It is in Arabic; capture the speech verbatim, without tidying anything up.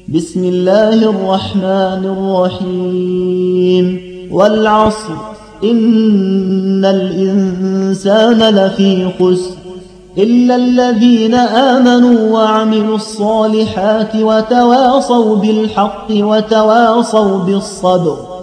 بسم الله الرحمن الرحيم والعصر إن الإنسان لفي خسر إلا الذين آمنوا وعملوا الصالحات وتواصوا بالحق وتواصوا بالصبر.